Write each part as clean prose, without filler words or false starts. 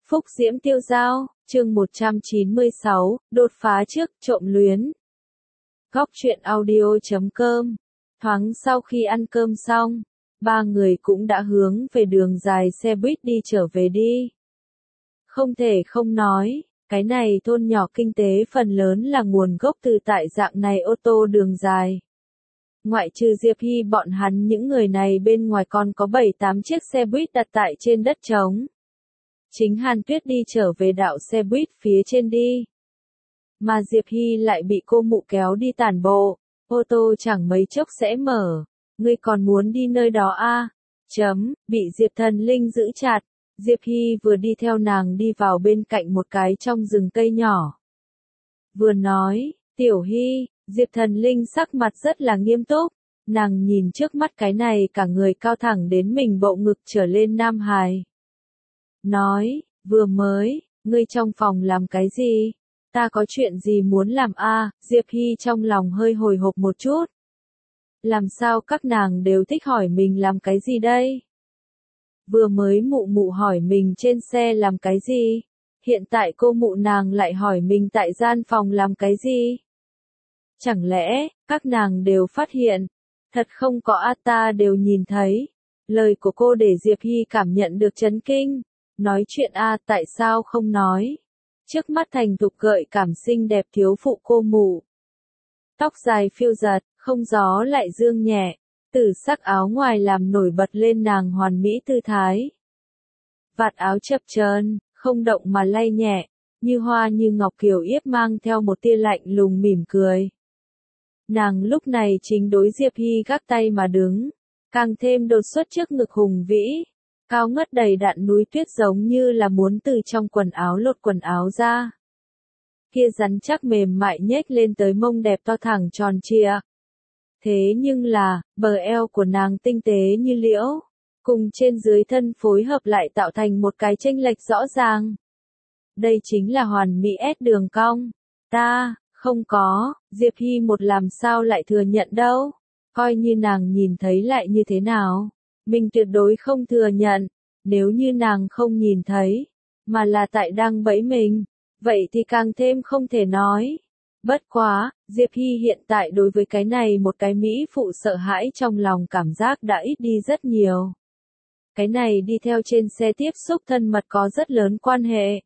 Phúc diễm tiêu dao, chương 196, đột phá trước, trộm luyến. Góc truyện audio.com. Thoáng sau khi ăn cơm xong, ba người cũng đã hướng về đường dài xe buýt đi trở về đi. Không thể không nói, cái này thôn nhỏ kinh tế phần lớn là nguồn gốc từ tại dạng này ô tô đường dài. Ngoại trừ Diệp Hy bọn hắn những người này bên ngoài còn có 7-8 chiếc xe buýt đặt tại trên đất trống. Chính Hàn Tuyết đi trở về đạo xe buýt phía trên đi. Mà Diệp Hy lại bị cô mụ kéo đi tản bộ, ô tô chẳng mấy chốc sẽ mở. Ngươi còn muốn đi nơi đó à? Bị Diệp Thần Linh giữ chặt. Diệp Hy vừa đi theo nàng đi vào bên cạnh một cái trong rừng cây nhỏ. Vừa nói, Tiểu Hy, Diệp Thần Linh sắc mặt rất là nghiêm túc. Nàng nhìn trước mắt cái này cả người cao thẳng đến mình bộ ngực trở lên nam hài. Nói, vừa mới, ngươi trong phòng làm cái gì? Ta có chuyện gì muốn làm à? Diệp Hy trong lòng hơi hồi hộp một chút. Làm sao các nàng đều thích hỏi mình làm cái gì đây? Vừa mới mụ mụ hỏi mình trên xe làm cái gì? Hiện tại cô mụ nàng lại hỏi mình tại gian phòng làm cái gì? Chẳng lẽ, các nàng đều phát hiện? Thật không có a, ta đều nhìn thấy. Lời của cô để Diệp Hy cảm nhận được chấn kinh. Nói chuyện a, tại sao không nói? Trước mắt thành thục gợi cảm xinh đẹp thiếu phụ cô mụ. Tóc dài phiêu giật, không gió lại dương nhẹ. Tử sắc áo ngoài làm nổi bật lên nàng hoàn mỹ tư thái. Vạt áo chập chờn, không động mà lay nhẹ, như hoa như ngọc kiều yếp mang theo một tia lạnh lùng mỉm cười. Nàng lúc này chính đối Diệp Hy gác tay mà đứng, càng thêm đột xuất trước ngực hùng vĩ, cao ngất đầy đặn núi tuyết giống như là muốn từ trong quần áo lột quần áo ra. Kia rắn chắc mềm mại nhếch lên tới mông đẹp to thẳng tròn trịa. Thế nhưng là, bờ eo của nàng tinh tế như liễu, cùng trên dưới thân phối hợp lại tạo thành một cái chênh lệch rõ ràng. Đây chính là hoàn mỹ S đường cong. Ta, không có, Diệp Hy một làm sao lại thừa nhận đâu. Coi như nàng nhìn thấy lại như thế nào. Mình tuyệt đối không thừa nhận. Nếu như nàng không nhìn thấy, mà là tại đang bẫy mình, vậy thì càng thêm không thể nói. Bất quá, Diệp Hy hiện tại đối với cái này một cái mỹ phụ sợ hãi trong lòng cảm giác đã ít đi rất nhiều. Cái này đi theo trên xe tiếp xúc thân mật có rất lớn quan hệ.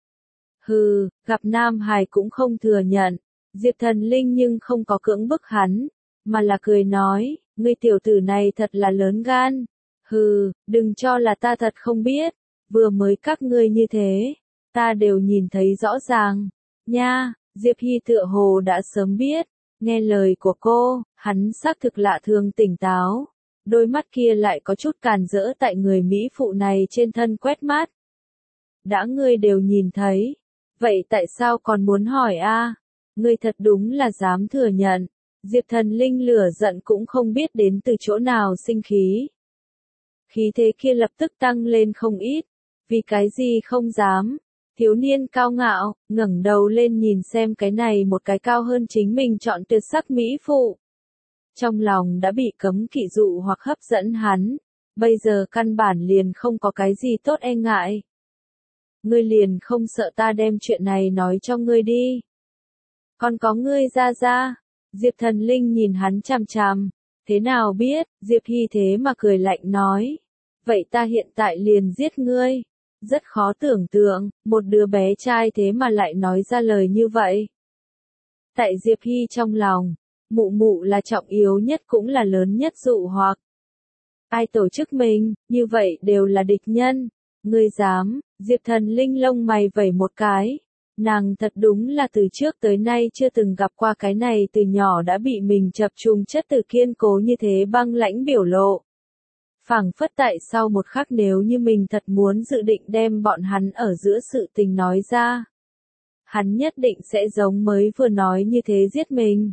Hừ, gặp Nam Hải cũng không thừa nhận. Diệp Thần Linh nhưng không có cưỡng bức hắn, mà là cười nói, ngươi tiểu tử này thật là lớn gan. Hừ, đừng cho là ta thật không biết, vừa mới các ngươi như thế, ta đều nhìn thấy rõ ràng. Nha, Diệp Hy tựa hồ đã sớm biết, nghe lời của cô, hắn xác thực lạ thường tỉnh táo. Đôi mắt kia lại có chút càn rỡ tại người Mỹ phụ này trên thân quét mát. Đã ngươi đều nhìn thấy, vậy tại sao còn muốn hỏi a? Ngươi thật đúng là dám thừa nhận. Diệp Thần Linh lửa giận cũng không biết đến từ chỗ nào sinh khí. Khí thế kia lập tức tăng lên không ít. Vì cái gì không dám? Thiếu niên cao ngạo, ngẩng đầu lên nhìn xem cái này một cái cao hơn chính mình chọn tuyệt sắc mỹ phụ. Trong lòng đã bị cấm kỵ dụ hoặc hấp dẫn hắn, bây giờ căn bản liền không có cái gì tốt e ngại. Ngươi liền không sợ ta đem chuyện này nói cho ngươi đi. Còn có ngươi ra. Diệp Thần Linh nhìn hắn chằm chằm. Thế nào biết, Diệp Hy thế mà cười lạnh nói. Vậy ta hiện tại liền giết ngươi. Rất khó tưởng tượng, một đứa bé trai thế mà lại nói ra lời như vậy. Tại Diệp Hy trong lòng, mụ mụ là trọng yếu nhất cũng là lớn nhất dụ hoặc. Ai tổ chức mình, như vậy đều là địch nhân. Ngươi dám, Diệp Thần Linh lông mày vẩy một cái. Nàng thật đúng là từ trước tới nay chưa từng gặp qua cái này từ nhỏ đã bị mình chập trùng chất từ kiên cố như thế băng lãnh biểu lộ. Phảng phất tại sau một khắc nếu như mình thật muốn dự định đem bọn hắn ở giữa sự tình nói ra. Hắn nhất định sẽ giống mới vừa nói như thế giết mình.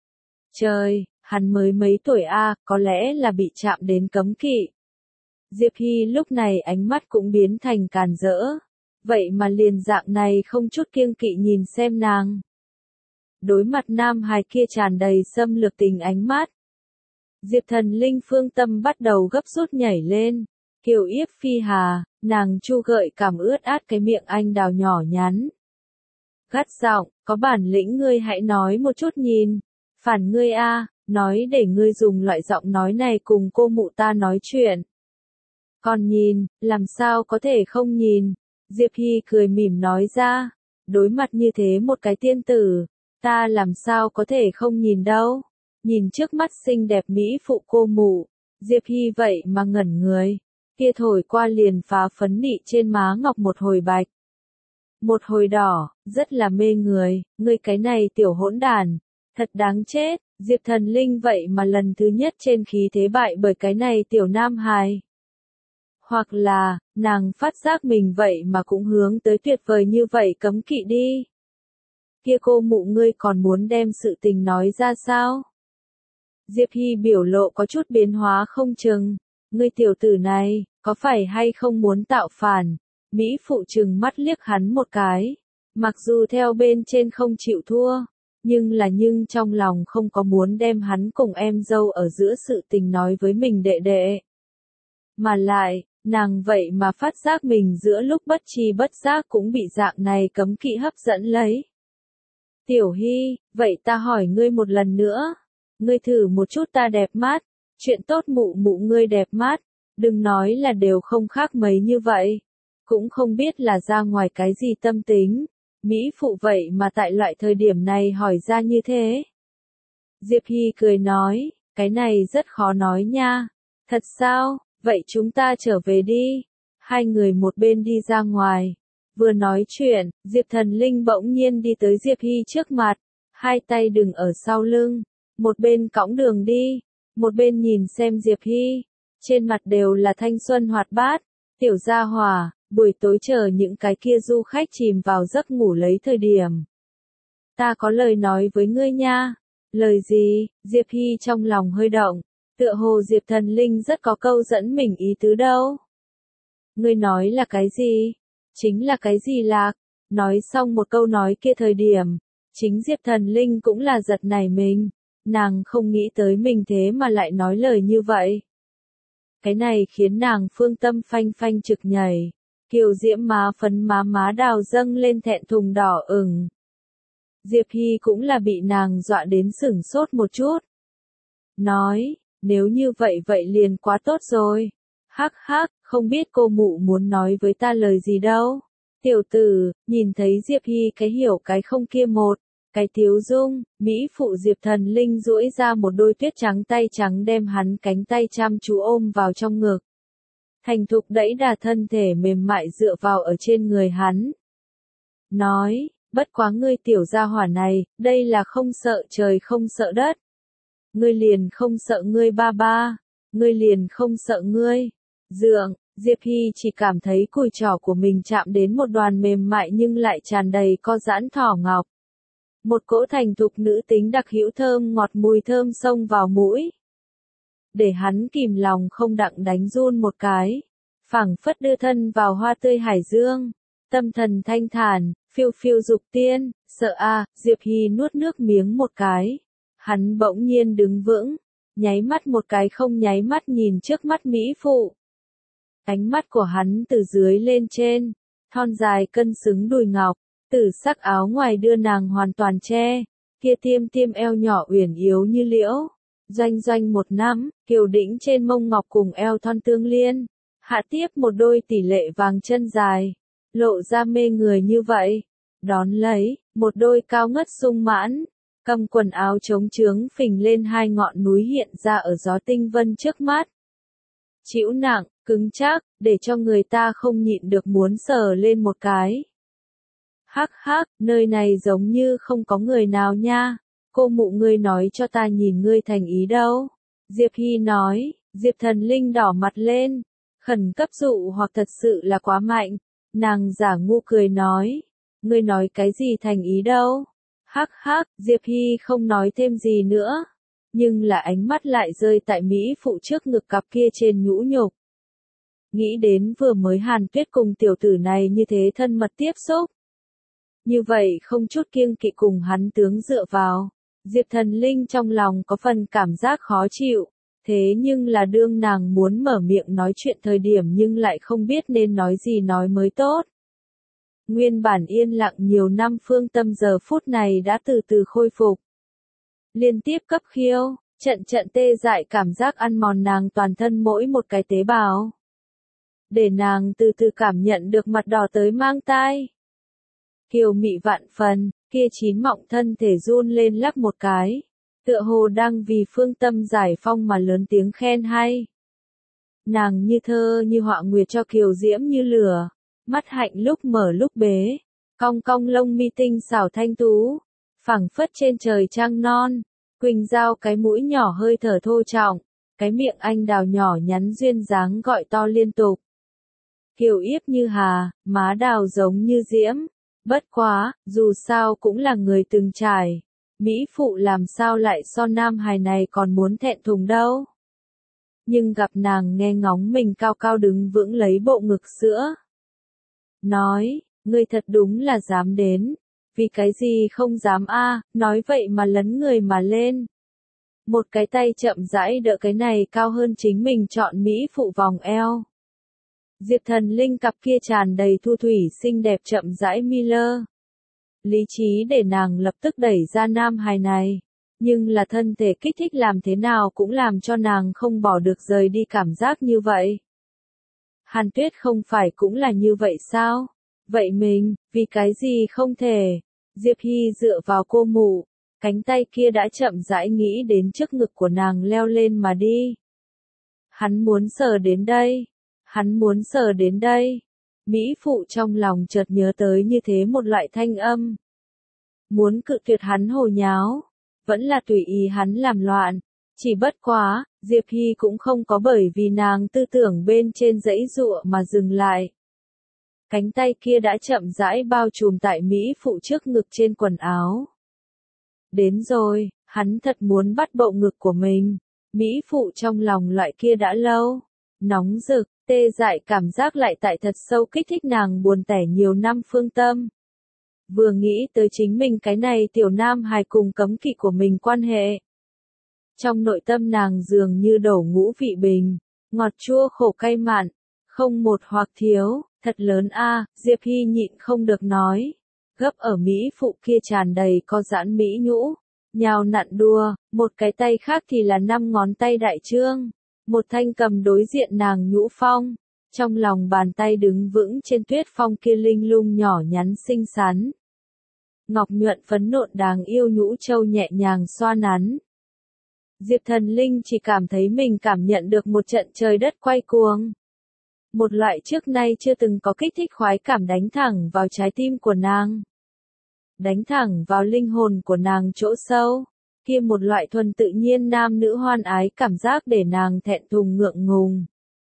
Trời, hắn mới mấy tuổi a, có lẽ là bị chạm đến cấm kỵ. Diệp Hy lúc này ánh mắt cũng biến thành càn rỡ. Vậy mà liền dạng này không chút kiêng kỵ nhìn xem nàng. Đối mặt Nam Hải kia tràn đầy xâm lược tình ánh mắt. Diệp Thần Linh phương tâm bắt đầu gấp rút nhảy lên. Kiều yếp phi hà, Nàng chu gợi cảm ướt át cái miệng anh đào nhỏ nhắn. Gắt giọng, có bản lĩnh ngươi hãy nói một chút nhìn. Phản ngươi a, nói để ngươi dùng loại giọng nói này cùng cô mụ ta nói chuyện. Còn nhìn, làm sao có thể không nhìn? Diệp Hy cười mỉm nói ra, đối mặt như thế một cái tiên tử, ta làm sao có thể không nhìn đâu. Nhìn trước mắt xinh đẹp mỹ phụ cô mụ, Diệp Hy vậy mà ngẩn người, kia thổi qua liền phá phấn nị trên má ngọc một hồi bạch. Một hồi đỏ, rất là mê người, ngươi cái này tiểu hỗn đàn, thật đáng chết, Diệp Thần Linh vậy mà lần thứ nhất trên khí thế bại bởi cái này tiểu nam hài. Hoặc là, nàng phát giác mình vậy mà cũng hướng tới tuyệt vời như vậy cấm kỵ đi. Kia cô mụ ngươi còn muốn đem sự tình nói ra sao? Diệp Hy biểu lộ có chút biến hóa không chừng, ngươi tiểu tử này, có phải hay không muốn tạo phản? Mỹ phụ trừng mắt liếc hắn một cái, mặc dù theo bên trên không chịu thua, nhưng trong lòng không có muốn đem hắn cùng em dâu ở giữa sự tình nói với mình đệ đệ. Mà lại, nàng vậy mà phát giác mình giữa lúc bất tri bất giác cũng bị dạng này cấm kỵ hấp dẫn lấy. Tiểu Hy, vậy ta hỏi ngươi một lần nữa, ngươi thử một chút ta đẹp mắt, chuyện tốt mụ mụ ngươi đẹp mắt, đừng nói là đều không khác mấy như vậy. Cũng không biết là ra ngoài cái gì tâm tính, Mỹ phụ vậy mà tại loại thời điểm này hỏi ra như thế. Diệp Hy cười nói, cái này rất khó nói nha. Thật sao, vậy chúng ta trở về đi. Hai người một bên đi ra ngoài. Vừa nói chuyện, Diệp Thần Linh bỗng nhiên đi tới Diệp Hy trước mặt, hai tay đừng ở sau lưng, một bên cõng đường đi, một bên nhìn xem Diệp Hy, trên mặt đều là thanh xuân hoạt bát, tiểu gia hỏa. Buổi tối chờ những cái kia du khách chìm vào giấc ngủ lấy thời điểm. Ta có lời nói với ngươi nha. Lời gì? Diệp Hy trong lòng hơi động, tựa hồ Diệp Thần Linh rất có câu dẫn mình ý tứ đâu. Ngươi nói là cái gì? Chính là cái gì lạc? Nói xong một câu nói kia thời điểm, chính Diệp Thần Linh cũng là giật nảy mình, nàng không nghĩ tới mình thế mà lại nói lời như vậy. Cái này khiến nàng phương tâm phanh phanh trực nhảy. Kiều diễm má phấn má đào dâng lên thẹn thùng đỏ ửng. Diệp Hy cũng là bị nàng dọa đến sửng sốt một chút. Nói, nếu như vậy vậy liền quá tốt rồi. Hắc hắc, không biết cô mụ muốn nói với ta lời gì đâu. Tiểu tử, nhìn thấy Diệp Hy cái hiểu cái không kia một, cái tiếu dung, Mỹ phụ Diệp Thần Linh duỗi ra một đôi tuyết trắng tay trắng đem hắn cánh tay chăm chú ôm vào trong ngực. Thành thục đẫy đà thân thể mềm mại dựa vào ở trên người hắn. Nói, bất quá ngươi tiểu gia hỏa này, đây là không sợ trời không sợ đất. Ngươi liền không sợ ngươi ba ba, ngươi liền không sợ ngươi. Dượng, Diệp Hy chỉ cảm thấy cùi trỏ của mình chạm đến một đoàn mềm mại nhưng lại tràn đầy co giãn thỏ ngọc. Một cỗ thành thục nữ tính đặc hữu thơm ngọt mùi thơm xông vào mũi. Để hắn kìm lòng không đặng đánh run một cái, phảng phất đưa thân vào hoa tươi hải dương, tâm thần thanh thản, phiêu phiêu dục tiên, sợ a, Diệp Hy nuốt nước miếng một cái, hắn bỗng nhiên đứng vững, nháy mắt một cái không nháy mắt nhìn trước mắt mỹ phụ. Ánh mắt của hắn từ dưới lên trên, thon dài cân xứng đùi ngọc, tử sắc áo ngoài đưa nàng hoàn toàn che, kia tiêm eo nhỏ uyển yếu như liễu. Doanh một năm, kiều đĩnh trên mông ngọc cùng eo thon tương liên, hạ tiếp một đôi tỷ lệ vàng chân dài, lộ ra mê người như vậy. Đón lấy, một đôi cao ngất sung mãn, cầm quần áo chống trướng phình lên hai ngọn núi hiện ra ở gió tinh vân trước mắt. Chịu nặng, cứng chắc, để cho người ta không nhịn được muốn sờ lên một cái. Hắc hắc, nơi này giống như không có người nào nha. Cô mụ ngươi nói cho ta nhìn ngươi thành ý đâu. Diệp Hy nói, Diệp Thần Linh đỏ mặt lên, khẩn cấp dụ hoặc thật sự là quá mạnh. Nàng giả ngu cười nói, ngươi nói cái gì thành ý đâu. Hắc hắc, Diệp Hy không nói thêm gì nữa, nhưng là ánh mắt lại rơi tại Mỹ phụ trước ngực cặp kia trên nhũ nhục. Nghĩ đến vừa mới Hàn Tuyết cùng tiểu tử này như thế thân mật tiếp xúc. Như vậy không chút kiêng kỵ cùng hắn tướng dựa vào. Diệp Thần Linh trong lòng có phần cảm giác khó chịu, Thế nhưng là đương nàng muốn mở miệng nói chuyện thời điểm nhưng lại không biết nên nói gì nói mới tốt. Nguyên bản yên lặng nhiều năm Phương Tâm giờ phút này đã từ từ khôi phục. Liên tiếp cấp khiêu, trận trận tê dại cảm giác ăn mòn nàng toàn thân mỗi một cái tế bào. Để nàng từ từ cảm nhận được mặt đỏ tới mang tai. Kiều mị vạn phần, kia chín mọng thân thể run lên lắc một cái. Tựa hồ đang vì Phương Tâm giải phong mà lớn tiếng khen hay. Nàng như thơ như họa nguyệt cho kiều diễm như lửa, mắt hạnh lúc mở lúc bế, cong cong lông mi tinh xảo thanh tú, phẳng phất trên trời trăng non, quỳnh giao cái mũi nhỏ hơi thở thô trọng, cái miệng anh đào nhỏ nhắn duyên dáng gọi to liên tục. Kiều yếp như hà, má đào giống như diễm, bất quá, dù sao cũng là người từng trải. Mỹ phụ làm sao lại so nam hài này còn muốn thẹn thùng đâu. Nhưng gặp nàng nghe ngóng mình cao cao đứng vững lấy bộ ngực sữa. Nói, ngươi thật đúng là dám đến. Vì cái gì không dám a, nói vậy mà lấn người mà lên. Một cái tay chậm rãi đỡ cái này cao hơn chính mình chọn Mỹ phụ vòng eo. Diệp Thần Linh cặp kia tràn đầy thu thủy xinh đẹp chậm rãi mi lơ. Lý trí để nàng lập tức đẩy ra nam hài này, nhưng là thân thể kích thích làm thế nào cũng làm cho nàng không bỏ được rời đi cảm giác như vậy. Hàn Tuyết không phải cũng là như vậy sao? Vậy mình, vì cái gì không thể? Diệp Hy dựa vào cô mụ, cánh tay kia đã chậm rãi nghĩ đến trước ngực của nàng leo lên mà đi. Hắn muốn sờ đến đây, hắn muốn sờ đến đây. Mỹ phụ trong lòng chợt nhớ tới như thế một loại thanh âm. Muốn cự tuyệt hắn hồ nháo, vẫn là tùy ý hắn làm loạn. Chỉ bất quá, Diệp Hy cũng không có bởi vì nàng tư tưởng bên trên dãy dụa mà dừng lại. Cánh tay kia đã chậm rãi bao trùm tại Mỹ phụ trước ngực trên quần áo. Đến rồi, hắn thật muốn bắt bộ ngực của mình. Mỹ phụ trong lòng loại kia đã lâu. Nóng rực, tê dại cảm giác lại tại thật sâu kích thích nàng buồn tẻ nhiều năm Phương Tâm. Vừa nghĩ tới chính mình cái này tiểu nam hài cùng cấm kỵ của mình quan hệ. Trong nội tâm nàng dường như đổ ngũ vị bình, ngọt chua khổ cay mặn, không một hoặc thiếu, thật lớn a. Diệp Hy nhịn không được nói. Gấp ở Mỹ phụ kia tràn đầy có giãn Mỹ nhũ, nhào nặn đùa, một cái tay khác thì là 5 ngón tay đại trương. Một thanh cầm đối diện nàng nhũ phong, trong lòng bàn tay đứng vững trên tuyết phong kia linh lung nhỏ nhắn xinh xắn. Ngọc nhuận phấn nộn đáng yêu nhũ châu nhẹ nhàng xoa nắn. Diệp Thần Linh chỉ cảm thấy mình cảm nhận được một trận trời đất quay cuồng. Một loại trước nay chưa từng có kích thích khoái cảm đánh thẳng vào trái tim của nàng. Đánh thẳng vào linh hồn của nàng chỗ sâu. Kia một loại thuần tự nhiên nam nữ hoan ái cảm giác để nàng thẹn thùng ngượng ngùng.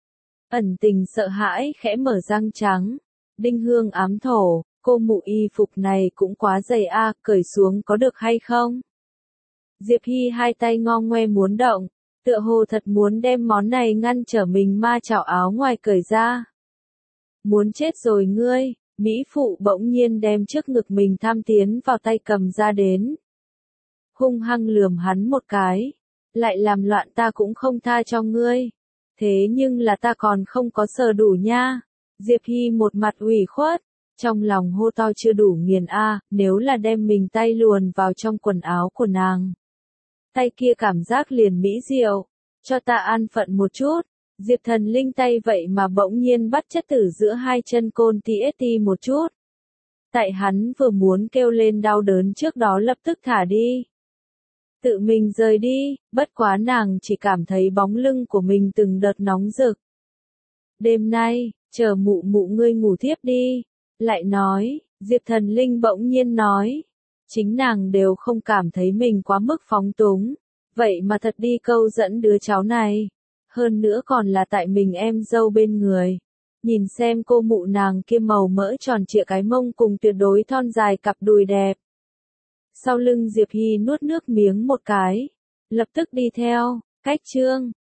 Ẩn tình sợ hãi khẽ mở răng trắng. Đinh hương ám thổ, cô mụ y phục này cũng quá dày a, cởi xuống có được hay không? Diệp Hy hai tay ngo ngoe muốn động, tựa hồ thật muốn đem món này ngăn trở mình ma chảo áo ngoài cởi ra. Muốn chết rồi ngươi, Mỹ phụ bỗng nhiên đem trước ngực mình tham tiến vào tay cầm ra đến. Hung hăng lườm hắn một cái, lại làm loạn ta cũng không tha cho ngươi. Thế nhưng là ta còn không có sờ đủ nha. Diệp Hy một mặt ủy khuất, trong lòng hô to chưa đủ nghiền a, nếu là đem mình tay luồn vào trong quần áo của nàng. Tay kia cảm giác liền mỹ diệu, cho ta an phận một chút. Diệp Thần Linh tay vậy mà bỗng nhiên bắt chất tử giữa hai chân côn ti một chút. Tại hắn vừa muốn kêu lên đau đớn trước đó lập tức thả đi. Tự mình rời đi, bất quá nàng chỉ cảm thấy bóng lưng của mình từng đợt nóng rực. Đêm nay, chờ mụ mụ ngươi ngủ thiếp đi. Lại nói, Diệp Thần Linh bỗng nhiên nói. Chính nàng đều không cảm thấy mình quá mức phóng túng. Vậy mà thật đi câu dẫn đứa cháu này. Hơn nữa còn là tại mình em dâu bên người. Nhìn xem cô mụ nàng kia màu mỡ tròn trịa cái mông cùng tuyệt đối thon dài cặp đùi đẹp. Sau lưng Diệp Hy nuốt nước miếng một cái. Lập tức đi theo, cách chương.